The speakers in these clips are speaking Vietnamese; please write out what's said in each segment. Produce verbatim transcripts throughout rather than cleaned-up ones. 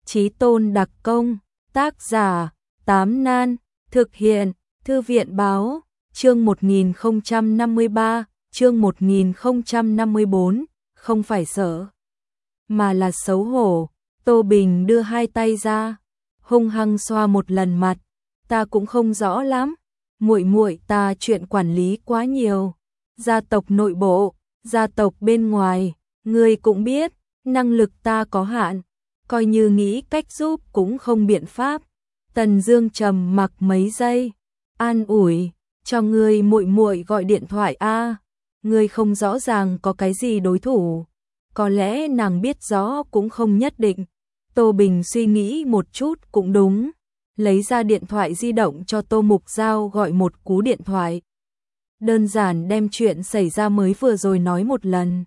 Chí tôn đặc công, tác giả, Tám Nan, thực hiện, Thư viện báo, chương một nghìn không trăm năm mươi ba, chương một nghìn không trăm năm mươi bốn, không phải sợ, mà là xấu hổ. Tô Bình đưa hai tay ra, hung hăng xoa một lần mặt, ta cũng không rõ lắm, muội muội ta chuyện quản lý quá nhiều, gia tộc nội bộ, gia tộc bên ngoài, ngươi cũng biết, năng lực ta có hạn, coi như nghĩ cách giúp cũng không biện pháp. Tần Dương trầm mặc mấy giây, an ủi, cho ngươi muội muội gọi điện thoại a, ngươi không rõ ràng có cái gì đối thủ, có lẽ nàng biết rõ cũng không nhất định. Tô Bình suy nghĩ một chút cũng đúng, lấy ra điện thoại di động cho Tô Mục Giao gọi một cú điện thoại. Đơn giản đem chuyện xảy ra mới vừa rồi nói một lần.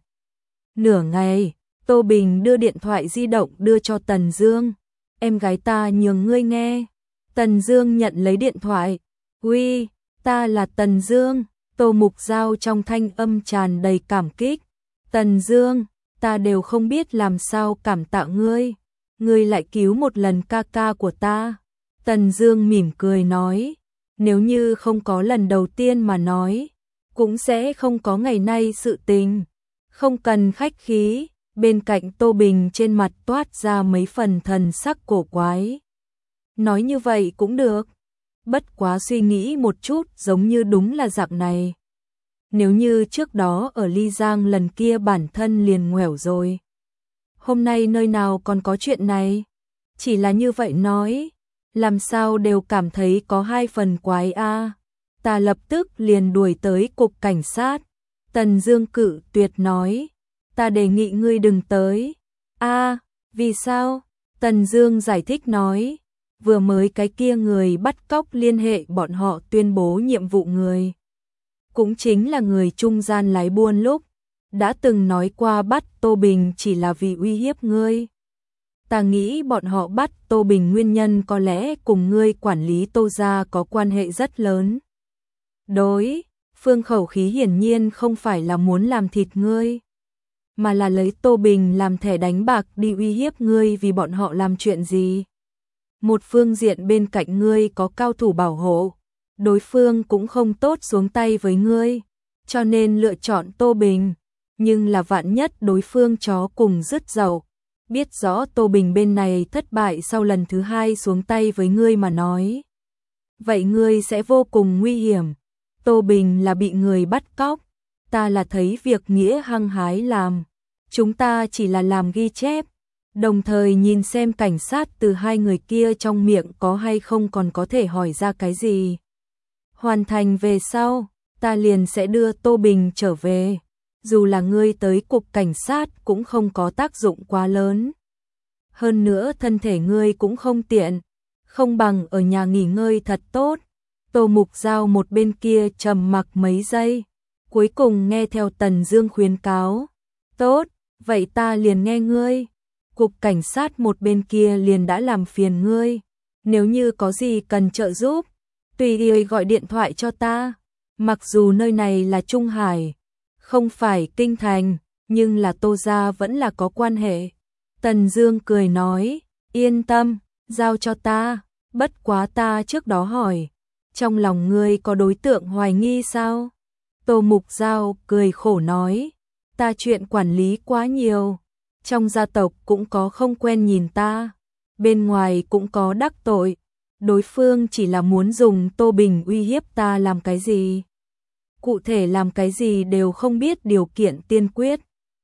Nửa ngày, Tô Bình đưa điện thoại di động đưa cho Tần Dương. Em gái ta nhường ngươi nghe. Tần Dương nhận lấy điện thoại. Uy, ta là Tần Dương. Tô Mục Giao trong thanh âm tràn đầy cảm kích. Tần Dương, ta đều không biết làm sao cảm tạ ngươi. Ngươi lại cứu một lần ca ca của ta. Tần Dương mỉm cười nói. Nếu như không có lần đầu tiên mà nói, cũng sẽ không có ngày nay sự tình. Không cần khách khí. Bên cạnh Tô Bình trên mặt toát ra mấy phần thần sắc cổ quái. Nói như vậy cũng được. Bất quá suy nghĩ một chút giống như đúng là dạng này. Nếu như trước đó ở Ly Giang lần kia bản thân liền ngoẻo rồi. Hôm nay nơi nào còn có chuyện này. Chỉ là như vậy nói. Làm sao đều cảm thấy có hai phần quái a. Ta lập tức liền đuổi tới cục cảnh sát. Tần Dương cự tuyệt nói. Ta đề nghị ngươi đừng tới. A, vì sao? Tần Dương giải thích nói. Vừa mới cái kia người bắt cóc liên hệ bọn họ tuyên bố nhiệm vụ người. Cũng chính là người trung gian lái buôn lúc. Đã từng nói qua bắt Tô Bình chỉ là vì uy hiếp ngươi. Ta nghĩ bọn họ bắt Tô Bình nguyên nhân có lẽ cùng ngươi quản lý Tô gia có quan hệ rất lớn. Đối, phương khẩu khí hiển nhiên không phải là muốn làm thịt ngươi, mà là lấy Tô Bình làm thẻ đánh bạc đi uy hiếp ngươi vì bọn họ làm chuyện gì. Một phương diện bên cạnh ngươi có cao thủ bảo hộ, đối phương cũng không tốt xuống tay với ngươi, cho nên lựa chọn Tô Bình, nhưng là vạn nhất đối phương chó cùng rứt dậu, biết rõ Tô Bình bên này thất bại sau lần thứ hai xuống tay với ngươi mà nói. Vậy ngươi sẽ vô cùng nguy hiểm. Tô Bình là bị người bắt cóc, ta là thấy việc nghĩa hăng hái làm. Chúng ta chỉ là làm ghi chép, đồng thời nhìn xem cảnh sát từ hai người kia trong miệng có hay không còn có thể hỏi ra cái gì. Hoàn thành về sau, ta liền sẽ đưa Tô Bình trở về. Dù là ngươi tới cục cảnh sát cũng không có tác dụng quá lớn. Hơn nữa thân thể ngươi cũng không tiện, không bằng ở nhà nghỉ ngơi thật tốt. Tô Mục Giao một bên kia trầm mặc mấy giây, cuối cùng nghe theo Tần Dương khuyến cáo. Tốt, vậy ta liền nghe ngươi. Cục cảnh sát một bên kia liền đã làm phiền ngươi. Nếu như có gì cần trợ giúp, tùy ý gọi điện thoại cho ta. Mặc dù nơi này là Trung Hải, không phải kinh thành, nhưng là Tô gia vẫn là có quan hệ. Tần Dương cười nói, yên tâm, giao cho ta. Bất quá ta trước đó hỏi, trong lòng ngươi có đối tượng hoài nghi sao? Tô Mục Giao cười khổ nói, ta chuyện quản lý quá nhiều, trong gia tộc cũng có không quen nhìn ta, bên ngoài cũng có đắc tội, đối phương chỉ là muốn dùng Tô Bình uy hiếp ta làm cái gì? Cụ thể làm cái gì đều không biết, điều kiện tiên quyết.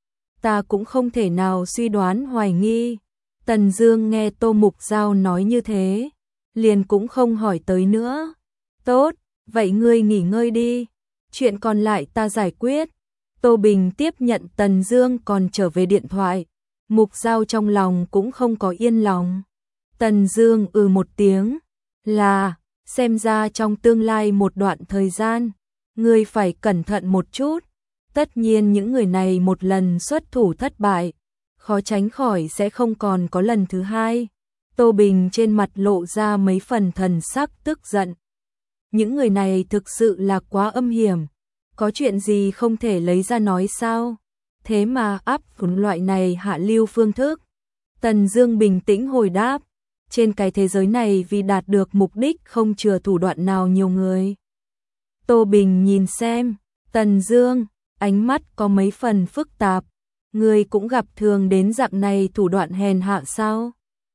Ta cũng không thể nào suy đoán hoài nghi. Tần Dương nghe Tô Mục Giao nói như thế, liền cũng không hỏi tới nữa. Tốt, vậy ngươi nghỉ ngơi đi, chuyện còn lại ta giải quyết. Tô Bình tiếp nhận Tần Dương còn trở về điện thoại, Mục Giao trong lòng cũng không có yên lòng. Tần Dương ừ một tiếng, là, xem ra trong tương lai một đoạn thời gian, ngươi phải cẩn thận một chút. Tất nhiên những người này một lần xuất thủ thất bại, khó tránh khỏi sẽ không còn có lần thứ hai. Tô Bình trên mặt lộ ra mấy phần thần sắc tức giận. Những người này thực sự là quá âm hiểm, có chuyện gì không thể lấy ra nói sao? Thế mà áp dụng loại này hạ lưu phương thức. Tần Dương bình tĩnh hồi đáp, trên cái thế giới này vì đạt được mục đích không chừa thủ đoạn nào nhiều người. Tô Bình nhìn xem, Tần Dương, ánh mắt có mấy phần phức tạp, ngươi cũng gặp thường đến dạng này thủ đoạn hèn hạ sao?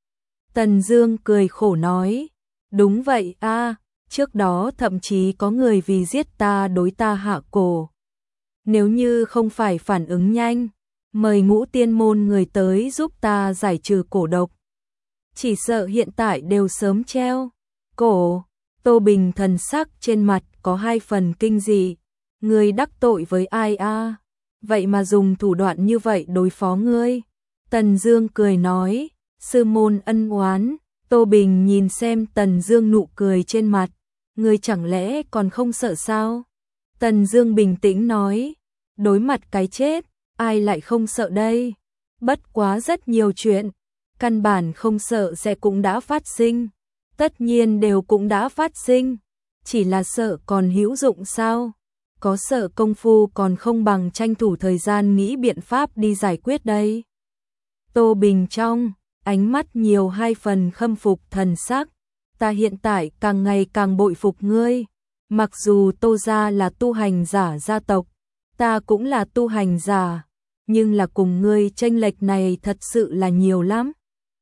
Tần Dương cười khổ nói, đúng vậy a, trước đó thậm chí có người vì giết ta đối ta hạ cổ. Nếu như không phải phản ứng nhanh, mời Ngũ Tiên môn người tới giúp ta giải trừ cổ độc, chỉ sợ hiện tại đều sớm treo cổ. Tô Bình thần sắc trên mặt có hai phần kinh dị, ngươi đắc tội với ai a? Vậy mà dùng thủ đoạn như vậy đối phó ngươi? Tần Dương cười nói, sư môn ân oán. Tô Bình nhìn xem Tần Dương nụ cười trên mặt, ngươi chẳng lẽ còn không sợ sao? Tần Dương bình tĩnh nói, đối mặt cái chết, ai lại không sợ đây? Bất quá rất nhiều chuyện, căn bản không sợ sẽ cũng đã phát sinh, tất nhiên đều cũng đã phát sinh, chỉ là sợ còn hữu dụng sao? Có sợ công phu còn không bằng tranh thủ thời gian nghĩ biện pháp đi giải quyết đây. Tô Bình trong ánh mắt nhiều hai phần khâm phục thần sắc, ta hiện tại càng ngày càng bội phục ngươi, mặc dù Tô gia là tu hành giả gia tộc, ta cũng là tu hành giả, nhưng là cùng ngươi chênh lệch này thật sự là nhiều lắm.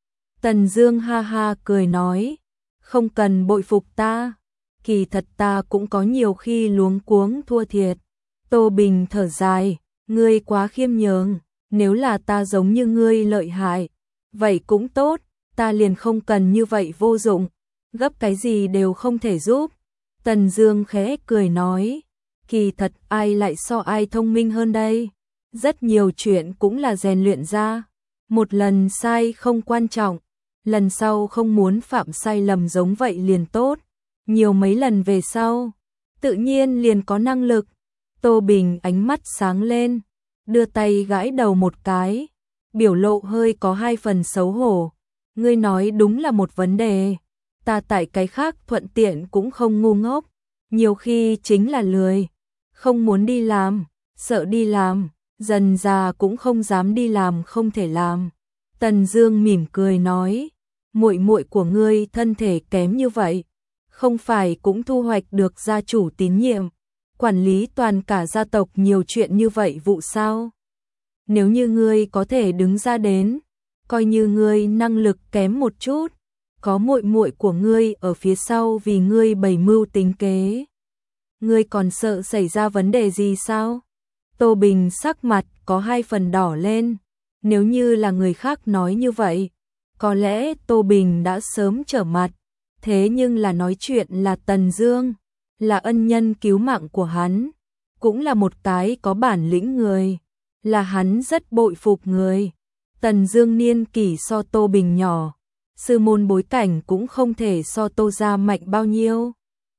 Tần Dương ha ha cười nói, không cần bội phục ta, kỳ thật ta cũng có nhiều khi luống cuống thua thiệt. Tô Bình thở dài, ngươi quá khiêm nhường, nếu là ta giống như ngươi lợi hại, vậy cũng tốt, ta liền không cần như vậy vô dụng, gấp cái gì đều không thể giúp. Tần Dương khẽ cười nói, kỳ thật ai lại so ai thông minh hơn đây? Rất nhiều chuyện cũng là rèn luyện ra, một lần sai không quan trọng, lần sau không muốn phạm sai lầm giống vậy liền tốt, nhiều mấy lần về sau, tự nhiên liền có năng lực. Tô Bình ánh mắt sáng lên, đưa tay gãi đầu một cái, biểu lộ hơi có hai phần xấu hổ, ngươi nói đúng là một vấn đề, ta tại cái khác thuận tiện cũng không ngu ngốc, nhiều khi chính là lười, không muốn đi làm, sợ đi làm, dần già cũng không dám đi làm không thể làm. Tần Dương mỉm cười nói, muội muội của ngươi thân thể kém như vậy, không phải cũng thu hoạch được gia chủ tín nhiệm, quản lý toàn cả gia tộc nhiều chuyện như vậy vụ sao? Nếu như ngươi có thể đứng ra đến, coi như ngươi năng lực kém một chút, có muội muội của ngươi ở phía sau vì ngươi bày mưu tính kế, ngươi còn sợ xảy ra vấn đề gì sao? Tô Bình sắc mặt có hai phần đỏ lên, nếu như là người khác nói như vậy, có lẽ Tô Bình đã sớm trở mặt, thế nhưng là nói chuyện là Tần Dương, là ân nhân cứu mạng của hắn, cũng là một cái có bản lĩnh người, là hắn rất bội phục người. Tần Dương niên kỷ so Tô Bình nhỏ, sư môn bối cảnh cũng không thể so Tô gia mạnh bao nhiêu.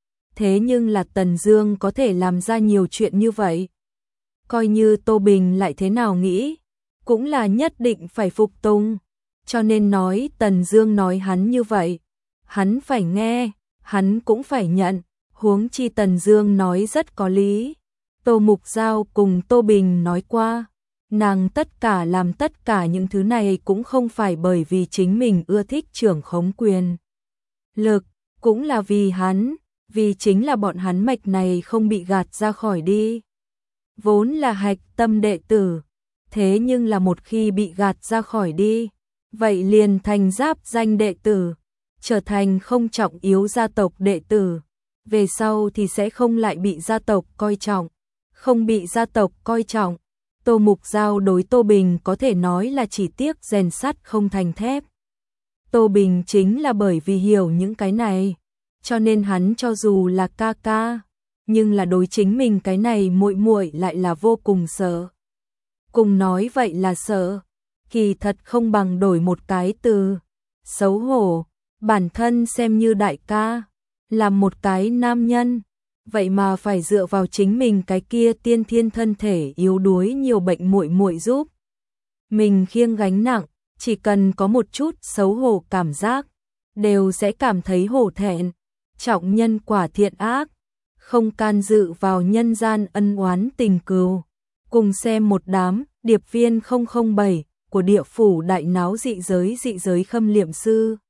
Thế nhưng là Tần Dương có thể làm ra nhiều chuyện như vậy. Coi như Tô Bình lại thế nào nghĩ, cũng là nhất định phải phục tùng. Cho nên nói Tần Dương nói hắn như vậy, hắn phải nghe, hắn cũng phải nhận, huống chi Tần Dương nói rất có lý. Tô Mục Giao cùng Tô Bình nói qua, nàng tất cả làm tất cả những thứ này cũng không phải bởi vì chính mình ưa thích trưởng khống quyền lực, cũng là vì hắn, vì chính là bọn hắn mạch này không bị gạt ra khỏi đi. Vốn là hạch tâm đệ tử, thế nhưng là một khi bị gạt ra khỏi đi, vậy liền thành giáp danh đệ tử, trở thành không trọng yếu gia tộc đệ tử, về sau thì sẽ không lại bị gia tộc coi trọng, không bị gia tộc coi trọng. Tô Mục Giao đối Tô Bình có thể nói là chỉ tiếc rèn sắt không thành thép. Tô Bình chính là bởi vì hiểu những cái này, cho nên hắn cho dù là ca ca, nhưng là đối chính mình cái này muội muội lại là vô cùng sợ. Cùng nói vậy là sợ, kỳ thật không bằng đổi một cái từ, xấu hổ, bản thân xem như đại ca, làm một cái nam nhân, vậy mà phải dựa vào chính mình cái kia tiên thiên thân thể yếu đuối nhiều bệnh muội muội giúp mình khiêng gánh nặng, chỉ cần có một chút xấu hổ cảm giác, đều sẽ cảm thấy hổ thẹn, trọng nhân quả thiện ác, không can dự vào nhân gian ân oán tình cừu. Cùng xem một đám điệp viên không không bảy của địa phủ đại náo dị giới dị giới khâm liệm sư.